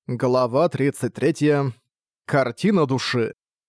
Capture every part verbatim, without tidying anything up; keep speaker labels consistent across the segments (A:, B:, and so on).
A: Глава тридцать третья. Картина души.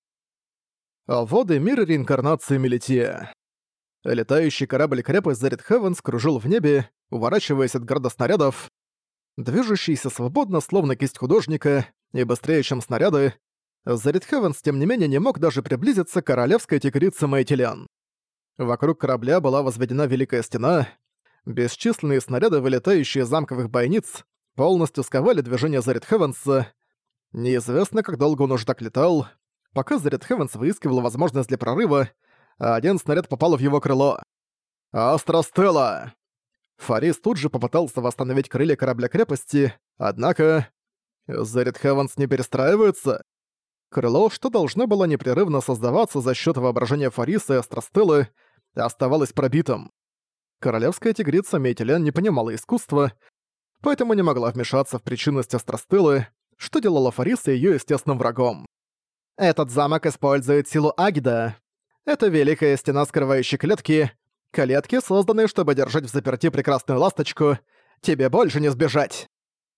A: Воды мира реинкарнации Мелития. Летающий корабль-крепость Зарит Хевенс кружил в небе, уворачиваясь от града снарядов. Движущийся свободно, словно кисть художника, и быстрее, чем снаряды, Зарит Хевенс, тем не менее, не мог даже приблизиться к королевской тигрице Мэйтилиан. Вокруг корабля была возведена Великая Стена, бесчисленные снаряды, вылетающие из замковых бойниц, полностью сковали движение Зарит Хевенса. Неизвестно, как долго он уже так летал. Пока Зарит Хевенс выискивал возможность для прорыва, один снаряд попал в его крыло. «Астра Стелла!» Фарис тут же попытался восстановить крылья корабля-крепости, однако... Зарит Хевенс не перестраивается. Крыло, что должно было непрерывно создаваться за счет воображения Фариса и Астра Стеллы, оставалось пробитым. Королевская тигрица Мейтилиан не понимала искусства, поэтому не могла вмешаться в причинность Астростелы, что делало Фариса её естественным врагом. «Этот замок использует силу Агида. Это великая стена скрывающей клетки. Клетки, созданные, чтобы держать в заперти прекрасную ласточку. Тебе больше не сбежать!»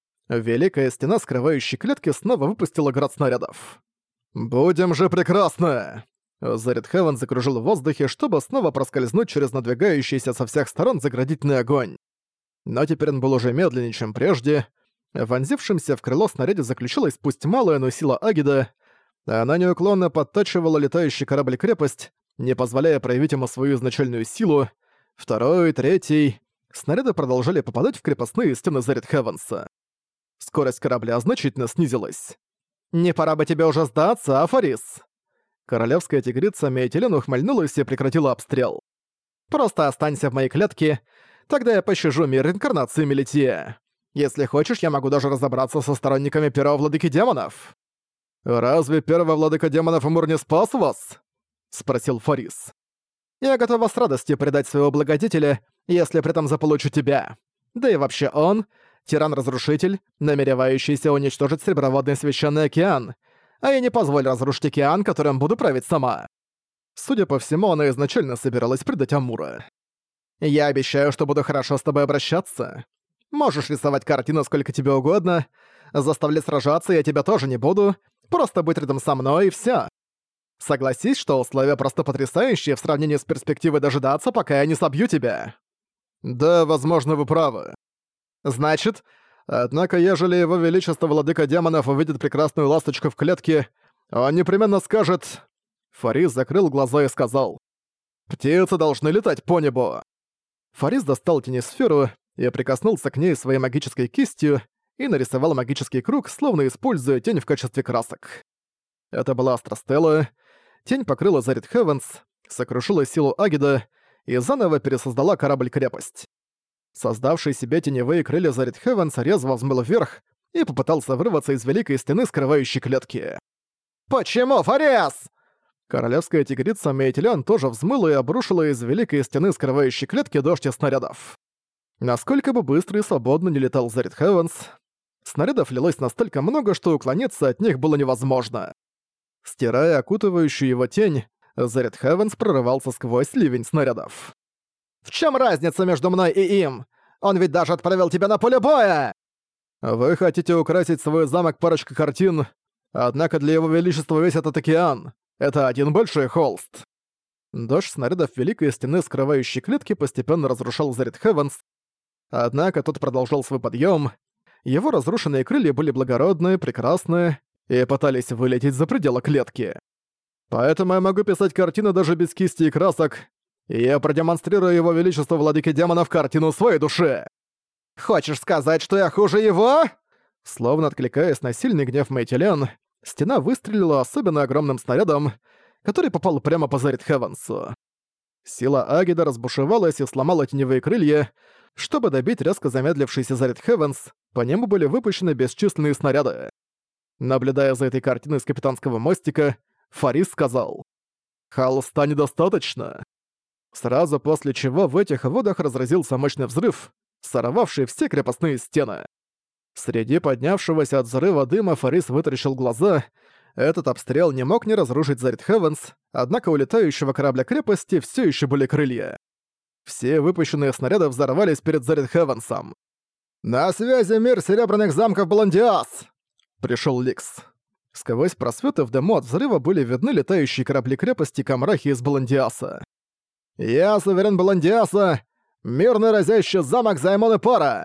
A: Великая стена скрывающей клетки снова выпустила град снарядов. «Будем же прекрасно!» Зарит Хевен закружил в воздухе, чтобы снова проскользнуть через надвигающийся со всех сторон заградительный огонь. Но теперь он был уже медленнее, чем прежде. В вонзившемся в крыло снаряде заключилась пусть малая, но сила Агида. Она неуклонно подтачивала летающий корабль-крепость, не позволяя проявить ему свою изначальную силу. Второй, третий... Снаряды продолжали попадать в крепостные стены Зарит Хевенса. Скорость корабля значительно снизилась. «Не пора бы тебе уже сдаться, Афарис?» Королевская тигрица Мейтилиан ухмыльнулась и прекратила обстрел. «Просто останься в моей клетке, тогда я пощажу мир реинкарнации Мелития. Если хочешь, я могу даже разобраться со сторонниками первого владыки демонов». «Разве первый владыка демонов Амур не спас вас?» — спросил Фарис. «Я готова с радостью предать своего благодетеля, если при этом заполучу тебя. Да и вообще он — тиран-разрушитель, намеревающийся уничтожить Среброводный Священный Океан, а я не позволю разрушить океан, которым буду править сама». Судя по всему, она изначально собиралась предать Амура. «Я обещаю, что буду хорошо с тобой обращаться. Можешь рисовать картину сколько тебе угодно, заставлять сражаться я тебя тоже не буду, просто будь рядом со мной и всё. Согласись, что условия просто потрясающие в сравнении с перспективой дожидаться, пока я не собью тебя». «Да, возможно, вы правы. Значит, однако, ежели его величество владыка демонов увидит прекрасную ласточку в клетке, он непременно скажет...» Фарис закрыл глаза и сказал: «Птицы должны летать по небу». Фарис достал тенесферу и прикоснулся к ней своей магической кистью и нарисовал магический круг, словно используя тень в качестве красок. Это была Астростелла. Тень покрыла Зарит Хевенс, сокрушила силу Агида и заново пересоздала корабль-крепость. Создавший себе теневые крылья Зарит Хевенс резво взмыл вверх и попытался вырваться из великой стены скрывающей клетки. «Почему, Фарис?» Королевская тигрица Мейтилиан тоже взмыла и обрушила из великой стены скрывающей клетки дождь из снарядов. Насколько бы быстро и свободно не летал Зарит Хевенс, снарядов лилось настолько много, что уклониться от них было невозможно. Стирая окутывающую его тень, Зарит Хевенс прорывался сквозь ливень снарядов. «В чем разница между мной и им? Он ведь даже отправил тебя на поле боя!» «Вы хотите украсить свой замок парочкой картин, однако для его величества весь этот океан — это один большой холст». Дождь снарядов Великой Стены скрывающей клетки постепенно разрушал Зарит Хевенс, однако тот продолжал свой подъем. Его разрушенные крылья были благородные, прекрасные и пытались вылететь за пределы клетки. Поэтому я могу писать картины даже без кисти и красок, и я продемонстрирую его величество владыки демонов картину своей души. «Хочешь сказать, что я хуже его?» Словно откликаясь на сильный гнев Мейтилиан, стена выстрелила особенно огромным снарядом, который попал прямо по Зарит Хевенсу. Сила Агида разбушевалась и сломала теневые крылья. Чтобы добить резко замедлившийся Зарит Хевенс, по нему были выпущены бесчисленные снаряды. Наблюдая за этой картиной с капитанского мостика, Фарис сказал: «Холста недостаточно». Сразу после чего в этих водах разразился мощный взрыв, сорвавший все крепостные стены. Среди поднявшегося от взрыва дыма Фарис вытаращил глаза. Этот обстрел не мог не разрушить Зарит Хевенс, однако у летающего корабля-крепости все еще были крылья. Все выпущенные снаряды взорвались перед Зарит Хевенсом. «На связи мир Серебряных замков Блондиас!» Пришел Ликс. Сквозь просветы в дыму от взрыва были видны летающие корабли крепости Камрахи из Баландиаса. «Я суверен Баландиаса! Мирный разящий замок Займон и Пора!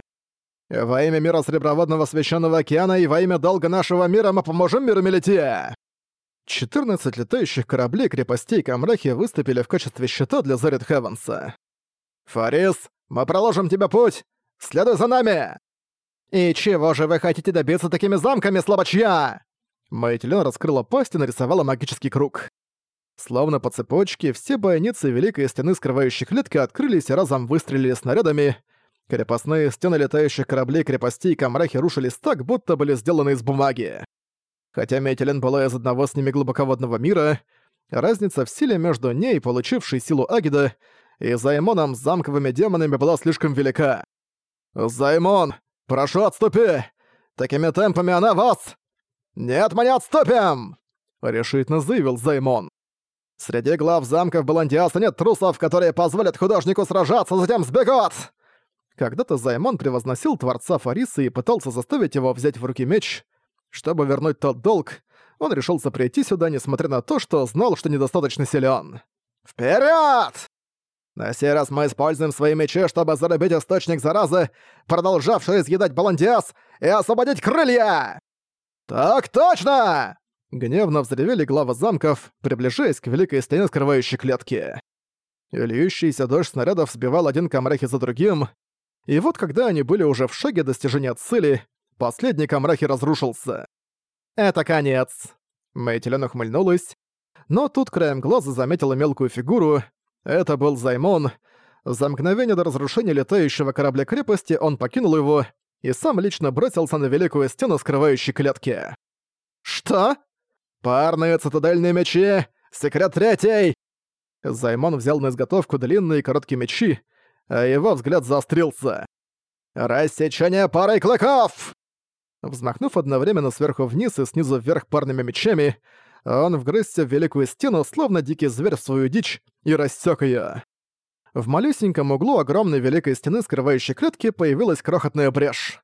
A: Во имя мира Среброводного Священного Океана и во имя долга нашего мира мы поможем миру Мелития!» четырнадцать летающих кораблей крепостей Камрахи выступили в качестве щита для Зарит Хевенса. «Фарис, мы проложим тебе путь! Следуй за нами!» «И чего же вы хотите добиться такими замками, слабачья?» Мэйтлин раскрыла пасть и нарисовала магический круг. Словно по цепочке, все бойницы Великой Стены скрывающих клетки открылись и разом выстрелили снарядами. Крепостные стены летающих кораблей крепостей Камрахи рушились так, будто были сделаны из бумаги. Хотя Мэйтлин была из одного с ними глубоководного мира, разница в силе между ней, получившей силу Агида, и Займоном с замковыми демонами была слишком велика. «Займон, прошу, отступи! Такими темпами она вас!» «Нет, мы не отступим!» — решительно заявил Займон. «Среди глав замков Баландиаса нет трусов, которые позволят художнику сражаться, затем сбегут!» Когда-то Займон превозносил Творца Фариса и пытался заставить его взять в руки меч. Чтобы вернуть тот долг, он решился прийти сюда, несмотря на то, что знал, что недостаточно силен. «Вперёд! На сей раз мы используем свои мечи, чтобы зарубить источник заразы, продолжавший изъедать Баландиас, и освободить крылья!» «Так точно!» Гневно взревели главы замков, приближаясь к великой стене скрывающей клетки. Льющийся дождь снарядов сбивал один Камрахи за другим, и вот когда они были уже в шаге достижения цели, последний Камрахи разрушился. «Это конец!» Мэйтлин ухмыльнулась, но тут краем глаза заметила мелкую фигуру. Это был Займон. За мгновение до разрушения летающего корабля крепости он покинул его и сам лично бросился на великую стену скрывающей клетки. «Что? Парные цитадельные мечи! Секрет третий!» Займон взял на изготовку длинные и короткие мечи, а его взгляд заострился. «Рассечение парой клыков!» Взмахнув одновременно сверху вниз и снизу вверх парными мечами, он вгрызся в великую стену, словно дикий зверь в свою дичь, и рассек ее. В малюсеньком углу огромной великой стены скрывающей клетки появилась крохотная брешь.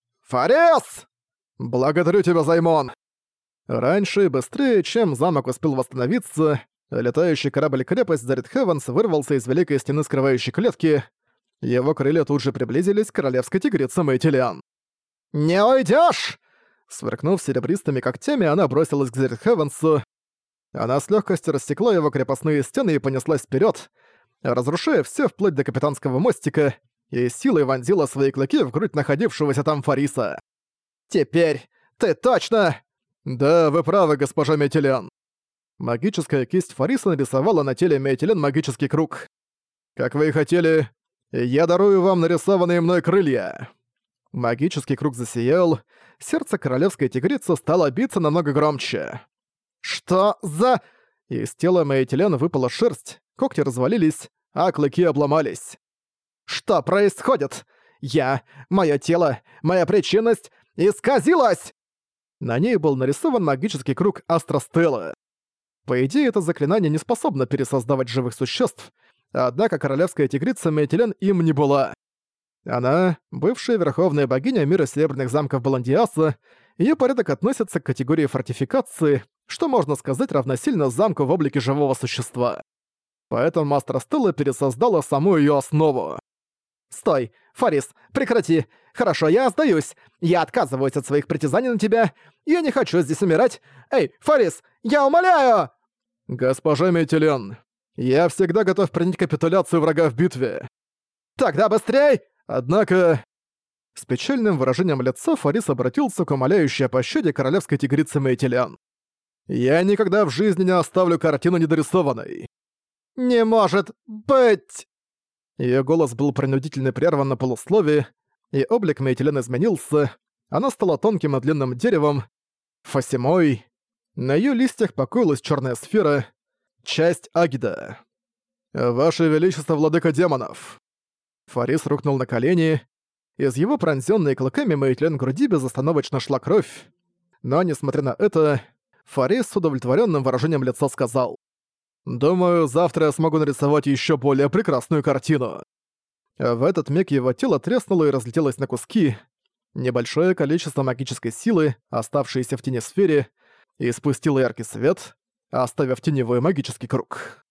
A: «Фарис! Благодарю тебя, Займон!» Раньше и быстрее, чем замок успел восстановиться, летающий корабль-крепость Зарит Хевенс вырвался из великой стены скрывающей клетки. Его крылья тут же приблизились к королевской тигрице Мэйтилиан. «Не уйдёшь!» Сверкнув серебристыми когтями, она бросилась к Зарит Хевенсу. Она с легкостью рассекла его крепостные стены и понеслась вперед, разрушая все вплоть до капитанского мостика, и силой вонзила свои клыки в грудь находившегося там Фариса. «Теперь ты точно...» «Да, вы правы, госпожа Мэйтилиан». Магическая кисть Фариса нарисовала на теле Мэйтилиан магический круг. «Как вы и хотели, я дарую вам нарисованные мной крылья». Магический круг засиял, сердце королевской тигрицы стало биться намного громче. «Что за...» Из тела Мэйтилиан выпала шерсть, когти развалились, а клыки обломались. «Что происходит? Я, моё тело, моя причинность исказилась!» На ней был нарисован магический круг Астростелла. По идее, это заклинание не способно пересоздавать живых существ, однако королевская тигрица Мэйтилиан им не была. Она, бывшая верховная богиня мира Серебряных замков Баландиаса, её порядок относится к категории фортификации, что можно сказать равносильно замку в облике живого существа. Поэтому Астростелла пересоздала саму её основу. «Стой! Фарис, прекрати! Хорошо, я сдаюсь! Я отказываюсь от своих притязаний на тебя! Я не хочу здесь умирать! Эй, Фарис, я умоляю!» «Госпожа Мэйтилиан, я всегда готов принять капитуляцию врага в битве!» «Тогда быстрей!» Однако... С печальным выражением лица Фарис обратился к умоляющей о пощаде королевской тигрице Мэйтилиан. «Я никогда в жизни не оставлю картину недорисованной!» «Не может быть!» Её голос был принудительно прерван на полуслове, и облик Мэйтилиан изменился. Она стала тонким и длинным деревом, фасимой. На её листьях покоилась чёрная сфера, часть Агида. «Ваше Величество, владыка демонов!» Фарис рухнул на колени. Из его пронзённой клыками Мэйтилиан груди безостановочно шла кровь. Но, несмотря на это, Фарис с удовлетворённым выражением лица сказал: «Думаю, завтра я смогу нарисовать ещё более прекрасную картину». В этот миг его тело треснуло и разлетелось на куски. Небольшое количество магической силы, оставшееся в тени сфере, испустило яркий свет, оставив теневой магический круг.